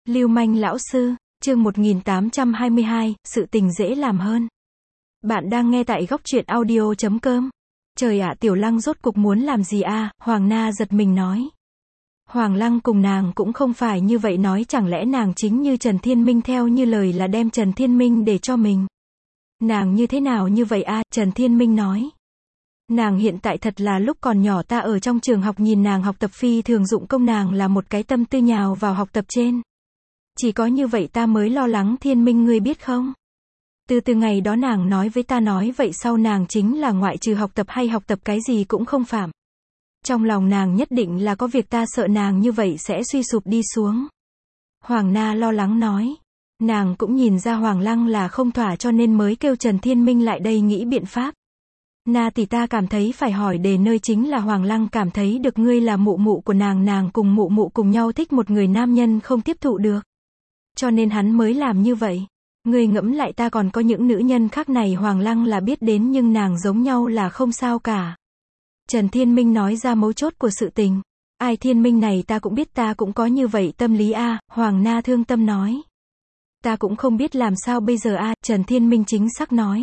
Lưu manh lão sư, chương 1822, sự tình dễ làm hơn. Bạn đang nghe tại góc truyện audio.com. Trời ạ, Tiểu Lăng rốt cục muốn làm gì a? Hoàng Na giật mình nói. Hoàng Lăng cùng nàng cũng không phải như vậy nói, chẳng lẽ nàng chính như Trần Thiên Minh theo như lời là đem Trần Thiên Minh để cho mình. Nàng như thế nào như vậy a? Trần Thiên Minh nói. Nàng hiện tại thật là lúc còn nhỏ ta ở trong trường học nhìn nàng học tập phi thường dụng công, nàng là một cái tâm tư nhào vào học tập trên. Chỉ có như vậy ta mới lo lắng Thiên Minh, ngươi biết không? Từ ngày đó nàng nói với ta, nói vậy sau nàng chính là ngoại trừ học tập hay học tập cái gì cũng không phạm. Trong lòng nàng nhất định là có việc, ta sợ nàng như vậy sẽ suy sụp đi xuống. Hoàng Na lo lắng nói. Nàng cũng nhìn ra Hoàng Lăng là không thỏa cho nên mới kêu Trần Thiên Minh lại đây nghĩ biện pháp. Na tỷ, ta cảm thấy phải hỏi đề nơi chính là Hoàng Lăng cảm thấy được ngươi là mụ mụ của nàng, nàng cùng mụ mụ cùng nhau thích một người nam nhân không tiếp thụ được. Cho nên hắn mới làm như vậy. Ngươi ngẫm lại, ta còn có những nữ nhân khác này Hoàng Lăng là biết đến nhưng nàng giống nhau là không sao cả. Trần Thiên Minh nói ra mấu chốt của sự tình. Ai, Thiên Minh này ta cũng biết, ta cũng có như vậy tâm lý a. Hoàng Na thương tâm nói. Ta cũng không biết làm sao bây giờ a. Trần Thiên Minh chính xác nói.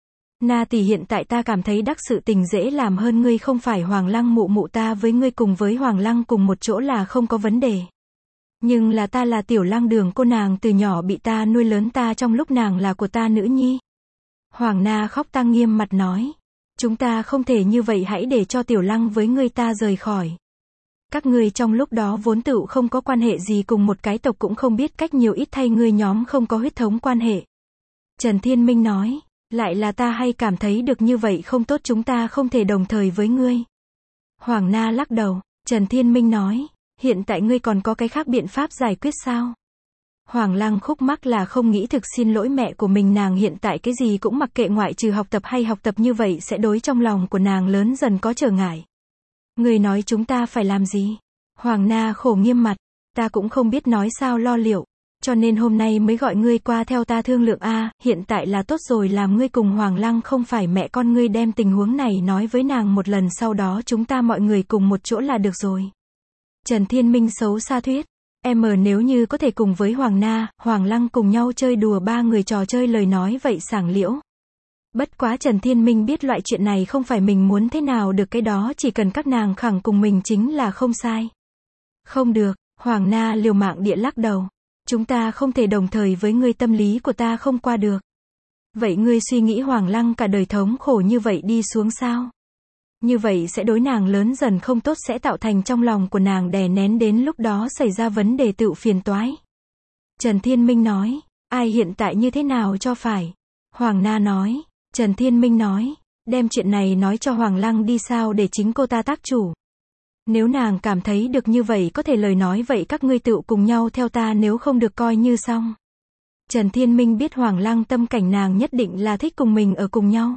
Na tỷ, hiện tại ta cảm thấy đắc sự tình dễ làm hơn, ngươi không phải Hoàng Lăng mụ mụ, ta với ngươi cùng với Hoàng Lăng cùng một chỗ là không có vấn đề. Nhưng là ta là Tiểu Lăng Đường cô, nàng từ nhỏ bị ta nuôi lớn, ta trong lúc nàng là của ta nữ nhi. Hoàng Na khóc tang nghiêm mặt nói. Chúng ta không thể như vậy, hãy để cho Tiểu Lăng với ngươi ta rời khỏi. Các ngươi trong lúc đó vốn tự không có quan hệ gì, cùng một cái tộc cũng không biết cách nhiều ít, thay ngươi nhóm không có huyết thống quan hệ. Trần Thiên Minh nói. Lại là ta hay cảm thấy được như vậy không tốt, chúng ta không thể đồng thời với ngươi. Hoàng Na lắc đầu. Trần Thiên Minh nói. Hiện tại ngươi còn có cái khác biện pháp giải quyết sao? Hoàng Lăng khúc mắc là không nghĩ thực xin lỗi mẹ của mình, nàng hiện tại cái gì cũng mặc kệ ngoại trừ học tập, hay học tập như vậy sẽ đối trong lòng của nàng lớn dần có trở ngại. Ngươi nói chúng ta phải làm gì? Hoàng Na khổ nghiêm mặt. Ta cũng không biết nói sao lo liệu. Cho nên hôm nay mới gọi ngươi qua theo ta thương lượng a. Hiện tại là tốt rồi, làm ngươi cùng Hoàng Lăng không phải mẹ con, ngươi đem tình huống này nói với nàng một lần, sau đó chúng ta mọi người cùng một chỗ là được rồi. Trần Thiên Minh xấu xa thuyết. Nếu như có thể cùng với Hoàng Na, Hoàng Lăng cùng nhau chơi đùa ba người trò chơi lời nói vậy sảng liễu. Bất quá Trần Thiên Minh biết loại chuyện này không phải mình muốn thế nào được cái đó, chỉ cần các nàng khẳng cùng mình chính là không sai. Không được, Hoàng Na liều mạng địa lắc đầu. Chúng ta không thể đồng thời với ngươi, tâm lý của ta không qua được. Vậy ngươi suy nghĩ Hoàng Lăng cả đời thống khổ như vậy đi xuống sao? Như vậy sẽ đối nàng lớn dần không tốt, sẽ tạo thành trong lòng của nàng đè nén, đến lúc đó xảy ra vấn đề tự phiền toái. Trần Thiên Minh nói. Ai, hiện tại như thế nào cho phải? Hoàng Na nói. Trần Thiên Minh nói. Đem chuyện này nói cho Hoàng Lăng đi, sao để chính cô ta tác chủ. Nếu nàng cảm thấy được như vậy có thể lời nói, vậy các ngươi tự cùng nhau theo ta, nếu không được coi như xong. Trần Thiên Minh biết Hoàng Lăng tâm cảnh, nàng nhất định là thích cùng mình ở cùng nhau.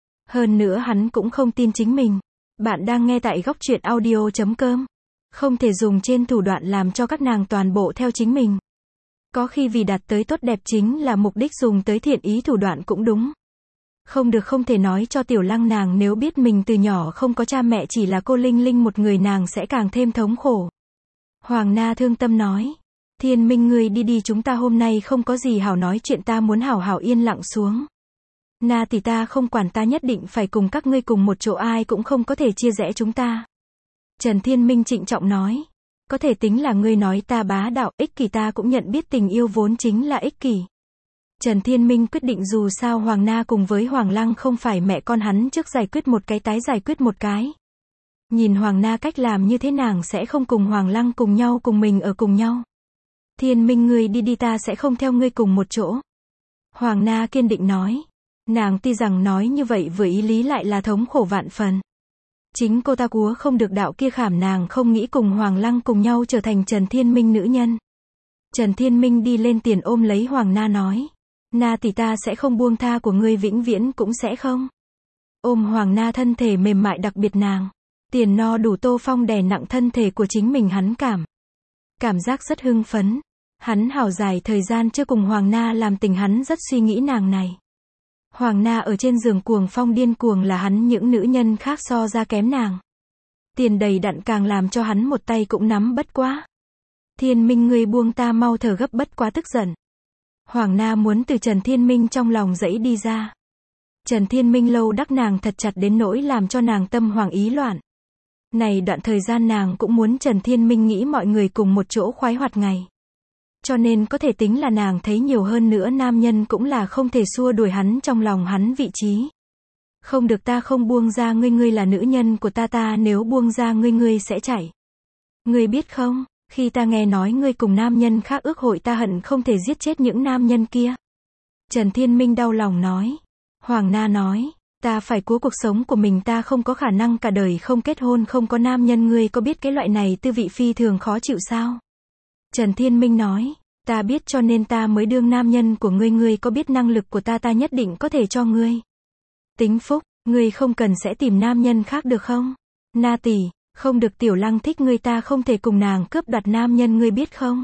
Hơn nữa hắn cũng không tin chính mình. Bạn đang nghe tại góc truyện audio.com. Không thể dùng trên thủ đoạn làm cho các nàng toàn bộ theo chính mình. Có khi vì đạt tới tốt đẹp chính là mục đích, dùng tới thiện ý thủ đoạn cũng đúng. Không được, không thể nói cho Tiểu Lăng, nàng nếu biết mình từ nhỏ không có cha mẹ, chỉ là cô Linh Linh một người, nàng sẽ càng thêm thống khổ. Hoàng Na thương tâm nói. Thiên Minh, ngươi đi đi, chúng ta hôm nay không có gì hảo nói chuyện, ta muốn hảo hảo yên lặng xuống. Na tỷ, ta không quản, ta nhất định phải cùng các ngươi cùng một chỗ, ai cũng không có thể chia rẽ chúng ta. Trần Thiên Minh trịnh trọng nói. Có thể tính là ngươi nói ta bá đạo, ích kỷ, ta cũng nhận biết tình yêu vốn chính là ích kỷ. Trần Thiên Minh quyết định dù sao Hoàng Na cùng với Hoàng Lăng không phải mẹ con, hắn trước giải quyết một cái tái giải quyết một cái. Nhìn Hoàng Na cách làm như thế, nàng sẽ không cùng Hoàng Lăng cùng nhau cùng mình ở cùng nhau. Thiên Minh, ngươi đi đi, ta sẽ không theo ngươi cùng một chỗ. Hoàng Na kiên định nói. Nàng tuy rằng nói như vậy vừa ý lý lại là thống khổ vạn phần. Chính cô ta cúa không được đạo kia khảm, nàng không nghĩ cùng Hoàng Lăng cùng nhau trở thành Trần Thiên Minh nữ nhân. Trần Thiên Minh đi lên tiền ôm lấy Hoàng Na nói. Na tỷ, ta sẽ không buông tha của ngươi, vĩnh viễn cũng sẽ không. Ôm Hoàng Na, thân thể mềm mại đặc biệt nàng. Tiền no đủ Tô Phong đè nặng thân thể của chính mình, hắn cảm giác rất hưng phấn. Hắn hảo dài thời gian chưa cùng Hoàng Na làm tình, hắn rất suy nghĩ nàng này. Hoàng Na ở trên giường cuồng phong điên cuồng là hắn những nữ nhân khác so ra kém nàng. Tiền đầy đặn càng làm cho hắn một tay cũng nắm bất quá. Thiên Minh ngươi buông ta mau, thở gấp bất quá tức giận. Hoàng Na muốn từ Trần Thiên Minh trong lòng dẫy đi ra. Trần Thiên Minh lâu đắc nàng thật chặt đến nỗi làm cho nàng tâm hoảng ý loạn. Này đoạn thời gian nàng cũng muốn Trần Thiên Minh nghĩ mọi người cùng một chỗ khoái hoạt ngày. Cho nên có thể tính là nàng thấy nhiều hơn nữa nam nhân cũng là không thể xua đuổi hắn trong lòng hắn vị trí. Không được, ta không buông ra ngươi, ngươi là nữ nhân của ta nếu buông ra ngươi, ngươi sẽ chạy. Ngươi biết không, khi ta nghe nói ngươi cùng nam nhân khác ước hội, ta hận không thể giết chết những nam nhân kia. Trần Thiên Minh đau lòng nói. Hoàng Na nói, ta phải cứu cuộc sống của mình, ta không có khả năng cả đời không kết hôn không có nam nhân, ngươi có biết cái loại này tư vị phi thường khó chịu sao? Trần Thiên Minh nói, ta biết cho nên ta mới đương nam nhân của ngươi, ngươi có biết năng lực của ta nhất định có thể cho ngươi tính phúc, ngươi không cần sẽ tìm nam nhân khác được không? Na tỷ, không được, Tiểu Lăng thích ngươi, ta không thể cùng nàng cướp đoạt nam nhân, ngươi biết không?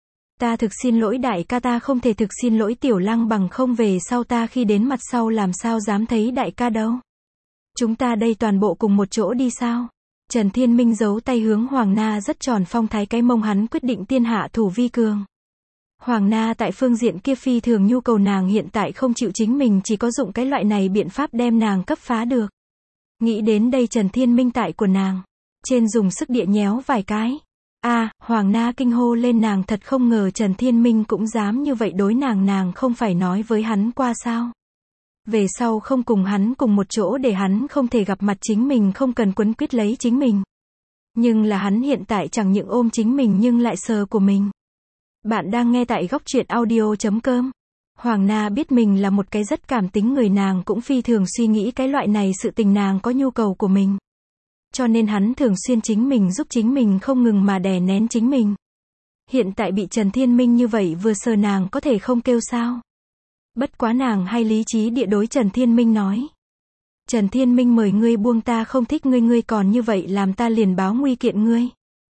Ta thực xin lỗi đại ca, ta không thể thực xin lỗi Tiểu Lăng, bằng không về sau ta khi đến mặt sau làm sao dám thấy đại ca đâu. Chúng ta đây toàn bộ cùng một chỗ đi sao? Trần Thiên Minh giấu tay hướng Hoàng Na rất tròn phong thái cái mông, hắn quyết định tiên hạ thủ vi cường. Hoàng Na tại phương diện kia phi thường nhu cầu nàng, hiện tại không chịu chính mình chỉ có dụng cái loại này biện pháp đem nàng cấp phá được. Nghĩ đến đây Trần Thiên Minh tại của nàng trên dùng sức địa nhéo vài cái. Hoàng Na kinh hô lên, nàng thật không ngờ Trần Thiên Minh cũng dám như vậy đối nàng, nàng không phải nói với hắn qua sao? Về sau không cùng hắn cùng một chỗ để hắn không thể gặp mặt chính mình, không cần quấn quýt lấy chính mình. Nhưng là hắn hiện tại chẳng những ôm chính mình nhưng lại sờ của mình. Bạn đang nghe tại góc truyện audio.com. Hoàng Na biết mình là một cái rất cảm tính người, nàng cũng phi thường suy nghĩ cái loại này sự tình, nàng có nhu cầu của mình. Cho nên hắn thường xuyên chính mình giúp chính mình, không ngừng mà đè nén chính mình. Hiện tại bị Trần Thiên Minh như vậy vừa sờ, nàng có thể không kêu sao? Bất quá nàng hay lý trí địa đối Trần Thiên Minh nói. Trần Thiên Minh, mời ngươi buông, ta không thích ngươi, ngươi còn như vậy làm ta liền báo nguy kiện ngươi.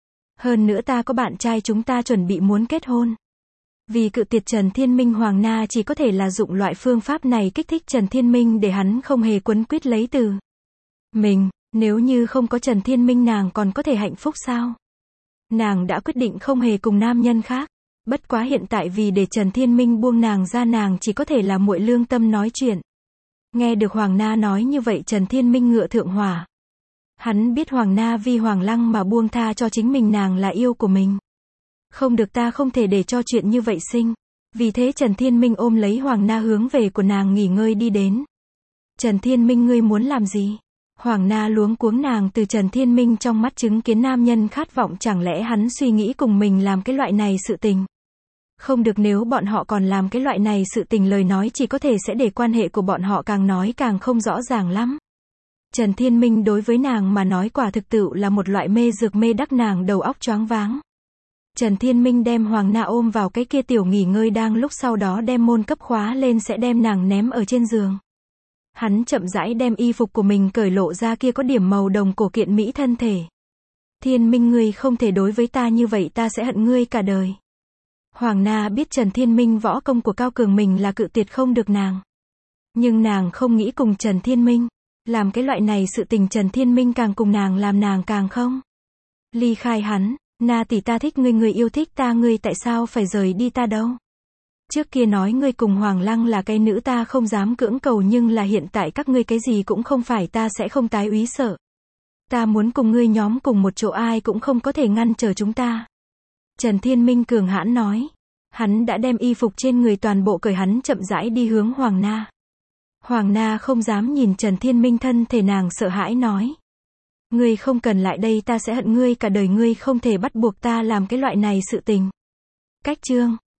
Hơn nữa ta có bạn trai, chúng ta chuẩn bị muốn kết hôn. Vì cự tuyệt Trần Thiên Minh, Hoàng Na chỉ có thể là dụng loại phương pháp này kích thích Trần Thiên Minh để hắn không hề quấn quýt lấy từ mình. Nếu như không có Trần Thiên Minh nàng còn có thể hạnh phúc sao? Nàng đã quyết định không hề cùng nam nhân khác. Bất quá hiện tại vì để Trần Thiên Minh buông nàng ra, nàng chỉ có thể là muội lương tâm nói chuyện. Nghe được Hoàng Na nói như vậy, Trần Thiên Minh ngựa thượng hỏa. Hắn biết Hoàng Na vì Hoàng Lăng mà buông tha cho chính mình, nàng là yêu của mình. Không được, ta không thể để cho chuyện như vậy sinh. Vì thế Trần Thiên Minh ôm lấy Hoàng Na hướng về của nàng nghỉ ngơi đi đến. Trần Thiên Minh, ngươi muốn làm gì? Hoàng Na luống cuống, nàng từ Trần Thiên Minh trong mắt chứng kiến nam nhân khát vọng, chẳng lẽ hắn suy nghĩ cùng mình làm cái loại này sự tình? Không được, nếu bọn họ còn làm cái loại này sự tình lời nói chỉ có thể sẽ để quan hệ của bọn họ càng nói càng không rõ ràng lắm. Trần Thiên Minh đối với nàng mà nói quả thực tự là một loại mê dược, mê đắc nàng đầu óc choáng váng. Trần Thiên Minh đem Hoàng Na ôm vào cái kia tiểu nghỉ ngơi đang lúc, sau đó đem môn cấp khóa lên, sẽ đem nàng ném ở trên giường. Hắn chậm rãi đem y phục của mình cởi, lộ ra kia có điểm màu đồng cổ kiện mỹ thân thể. Thiên Minh, ngươi không thể đối với ta như vậy, ta sẽ hận ngươi cả đời. Hoàng Na biết Trần Thiên Minh võ công của cao cường, mình là cự tuyệt không được nàng. Nhưng nàng không nghĩ cùng Trần Thiên Minh làm cái loại này sự tình, Trần Thiên Minh càng cùng nàng làm nàng càng không ly khai hắn. Na tỷ, ta thích ngươi, ngươi yêu thích ta, ngươi tại sao phải rời đi ta đâu? Trước kia nói ngươi cùng Hoàng Lăng là cái nữ, ta không dám cưỡng cầu, nhưng là hiện tại các ngươi cái gì cũng không phải, ta sẽ không tái úy sợ. Ta muốn cùng ngươi nhóm cùng một chỗ, ai cũng không có thể ngăn trở chúng ta. Trần Thiên Minh cường hãn nói. Hắn đã đem y phục trên người toàn bộ cởi, hắn chậm rãi đi hướng Hoàng Na. Hoàng Na không dám nhìn Trần Thiên Minh thân thể, nàng sợ hãi nói. Ngươi không cần lại đây, ta sẽ hận ngươi cả đời, ngươi không thể bắt buộc ta làm cái loại này sự tình. Cách chương